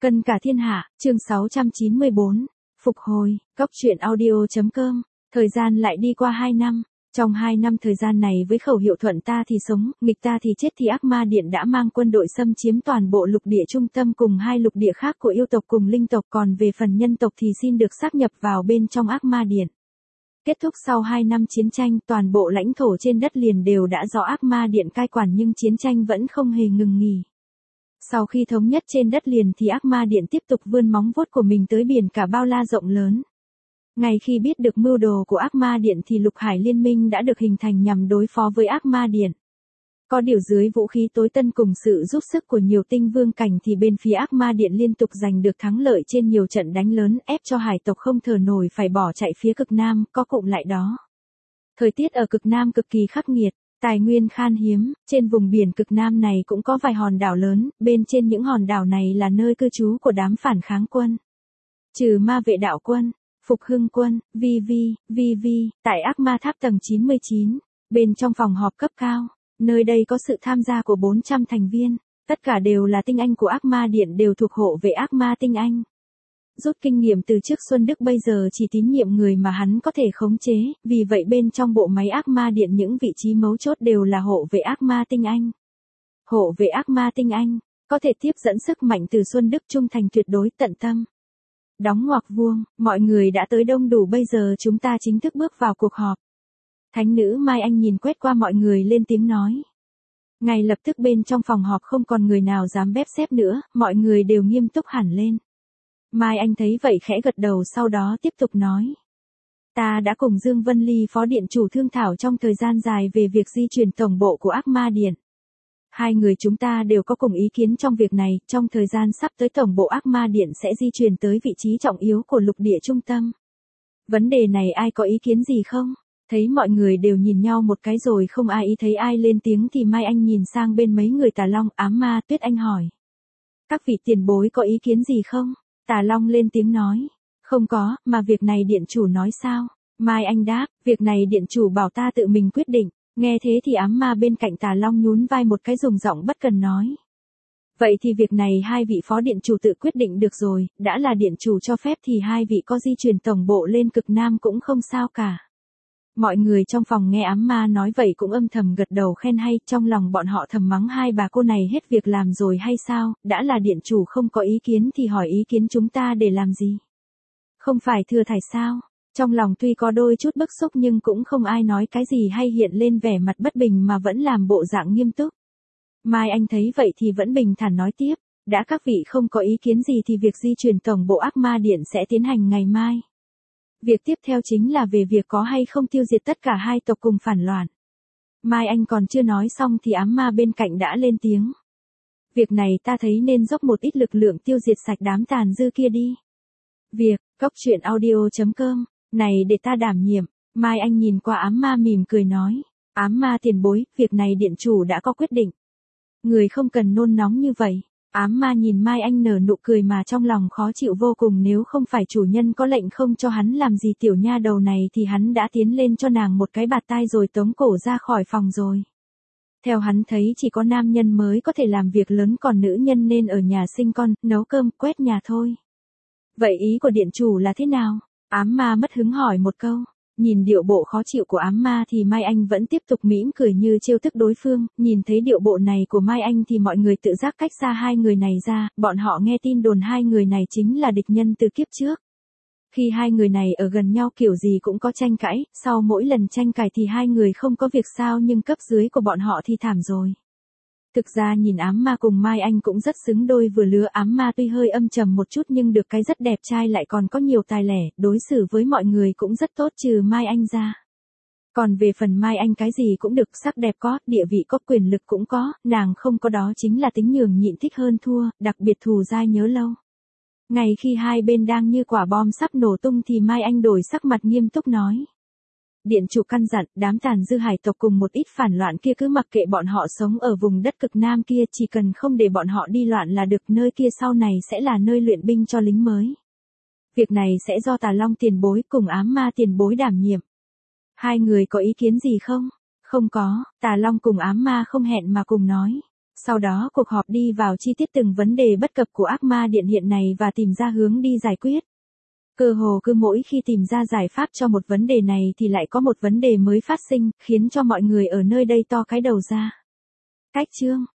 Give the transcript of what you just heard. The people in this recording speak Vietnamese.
Cân cả thiên hạ, chương 694. Phục hồi, Cóc truyện audio.com. Thời gian lại đi qua 2 năm. Trong 2 năm thời gian này với khẩu hiệu thuận ta thì sống, nghịch ta thì chết thì Ác Ma Điện đã mang quân đội xâm chiếm toàn bộ lục địa trung tâm cùng 2 lục địa khác của yêu tộc cùng linh tộc, còn về phần nhân tộc thì xin được sáp nhập vào bên trong Ác Ma Điện. Kết thúc sau 2 năm chiến tranh, toàn bộ lãnh thổ trên đất liền đều đã do Ác Ma Điện cai quản nhưng chiến tranh vẫn không hề ngừng nghỉ. Sau khi thống nhất trên đất liền thì Ác Ma Điện tiếp tục vươn móng vuốt của mình tới biển cả bao la rộng lớn. Ngay khi biết được mưu đồ của Ác Ma Điện thì Lục Hải Liên minh đã được hình thành nhằm đối phó với Ác Ma Điện. Có điều dưới vũ khí tối tân cùng sự giúp sức của nhiều tinh vương cảnh thì bên phía Ác Ma Điện liên tục giành được thắng lợi trên nhiều trận đánh lớn, ép cho hải tộc không thở nổi phải bỏ chạy phía cực Nam, có cụm lại đó. Thời tiết ở cực Nam cực kỳ khắc nghiệt. Tài nguyên khan hiếm, trên vùng biển cực Nam này cũng có vài hòn đảo lớn, bên trên những hòn đảo này là nơi cư trú của đám phản kháng quân. Trừ Ma Vệ Đạo Quân, Phục Hưng Quân, VV, tại Ác Ma Tháp tầng 99, bên trong phòng họp cấp cao, nơi đây có sự tham gia của 400 thành viên, tất cả đều là tinh anh của Ác Ma Điện đều thuộc hộ vệ Ác Ma tinh anh. Rút kinh nghiệm từ trước Xuân Đức bây giờ chỉ tín nhiệm người mà hắn có thể khống chế, vì vậy bên trong bộ máy Ác Ma Điện những vị trí mấu chốt đều là hộ vệ Ác Ma tinh anh. Hộ vệ Ác Ma tinh anh, có thể tiếp dẫn sức mạnh từ Xuân Đức trung thành tuyệt đối tận tâm. Đóng ngoặc vuông, mọi người đã tới đông đủ bây giờ chúng ta chính thức bước vào cuộc họp. Thánh nữ Mai Anh nhìn quét qua mọi người lên tiếng nói. Ngay lập tức bên trong phòng họp không còn người nào dám bép xép nữa, mọi người đều nghiêm túc hẳn lên. Mai Anh thấy vậy khẽ gật đầu sau đó tiếp tục nói. Ta đã cùng Dương Vân Ly phó điện chủ thương thảo trong thời gian dài về việc di chuyển tổng bộ của Ác Ma Điện. Hai người chúng ta đều có cùng ý kiến trong việc này, trong thời gian sắp tới tổng bộ Ác Ma Điện sẽ di chuyển tới vị trí trọng yếu của lục địa trung tâm. Vấn đề này ai có ý kiến gì không? Thấy mọi người đều nhìn nhau một cái rồi không ai ý thấy ai lên tiếng thì Mai Anh nhìn sang bên mấy người Tà Long, Ám Ma, Tuyết Anh hỏi. Các vị tiền bối có ý kiến gì không? Tà Long lên tiếng nói. Không có, mà việc này điện chủ nói sao? Mai Anh đáp, việc này điện chủ bảo ta tự mình quyết định. Nghe thế thì Ám Ma bên cạnh Tà Long nhún vai một cái dùng giọng bất cần nói. Vậy thì việc này hai vị phó điện chủ tự quyết định được rồi, đã là điện chủ cho phép thì hai vị có di chuyển tổng bộ lên cực Nam cũng không sao cả. Mọi người trong phòng nghe Ám Ma nói vậy cũng âm thầm gật đầu khen hay, trong lòng bọn họ thầm mắng hai bà cô này hết việc làm rồi hay sao, đã là điện chủ không có ý kiến thì hỏi ý kiến chúng ta để làm gì? Không phải thừa thải sao? Trong lòng tuy có đôi chút bức xúc nhưng cũng không ai nói cái gì hay hiện lên vẻ mặt bất bình mà vẫn làm bộ dạng nghiêm túc. Mai Anh thấy vậy thì vẫn bình thản nói tiếp, đã các vị không có ý kiến gì thì việc di chuyển tổng bộ Ác Ma Điện sẽ tiến hành ngày mai. Việc tiếp theo chính là về việc có hay không tiêu diệt tất cả hai tộc cùng phản loạn. Mai Anh còn chưa nói xong thì Ám Ma bên cạnh đã lên tiếng. Việc này ta thấy nên dốc một ít lực lượng tiêu diệt sạch đám tàn dư kia đi. Việc, Cóc truyện audio.com, này để ta đảm nhiệm. Mai Anh nhìn qua Ám Ma mỉm cười nói. Ám Ma tiền bối, việc này điện chủ đã có quyết định. Người không cần nôn nóng như vậy. Ám Ma nhìn Mai Anh nở nụ cười mà trong lòng khó chịu vô cùng, nếu không phải chủ nhân có lệnh không cho hắn làm gì tiểu nha đầu này thì hắn đã tiến lên cho nàng một cái bạt tai rồi tống cổ ra khỏi phòng rồi. Theo hắn thấy chỉ có nam nhân mới có thể làm việc lớn còn nữ nhân nên ở nhà sinh con, nấu cơm, quét nhà thôi. Vậy ý của điện chủ là thế nào? Ám Ma mất hứng hỏi một câu. Nhìn điệu bộ khó chịu của Ám Ma thì Mai Anh vẫn tiếp tục mỉm cười như trêu tức đối phương, nhìn thấy điệu bộ này của Mai Anh thì mọi người tự giác cách xa hai người này ra, bọn họ nghe tin đồn hai người này chính là địch nhân từ kiếp trước. Khi hai người này ở gần nhau kiểu gì cũng có tranh cãi, sau mỗi lần tranh cãi thì hai người không có việc sao nhưng cấp dưới của bọn họ thì thảm rồi. Thực ra nhìn Ám Ma cùng Mai Anh cũng rất xứng đôi vừa lứa, Ám Ma tuy hơi âm trầm một chút nhưng được cái rất đẹp trai lại còn có nhiều tài lẻ, đối xử với mọi người cũng rất tốt trừ Mai Anh ra. Còn về phần Mai Anh cái gì cũng được, sắc đẹp có, địa vị có, quyền lực cũng có, nàng không có đó chính là tính nhường nhịn thích hơn thua, đặc biệt thù dai nhớ lâu. Ngày khi hai bên đang như quả bom sắp nổ tung thì Mai Anh đổi sắc mặt nghiêm túc nói. Điện chủ căn dặn, đám tàn dư hải tộc cùng một ít phản loạn kia cứ mặc kệ bọn họ sống ở vùng đất cực Nam kia, chỉ cần không để bọn họ đi loạn là được, nơi kia sau này sẽ là nơi luyện binh cho lính mới. Việc này sẽ do Tà Long tiền bối cùng Ám Ma tiền bối đảm nhiệm. Hai người có ý kiến gì không? Không có, Tà Long cùng Ám Ma không hẹn mà cùng nói. Sau đó cuộc họp đi vào chi tiết từng vấn đề bất cập của ác ma điện hiện này và tìm ra hướng đi giải quyết. Cơ hồ cứ mỗi khi tìm ra giải pháp cho một vấn đề này thì lại có một vấn đề mới phát sinh, khiến cho mọi người ở nơi đây to cái đầu ra. Cách chương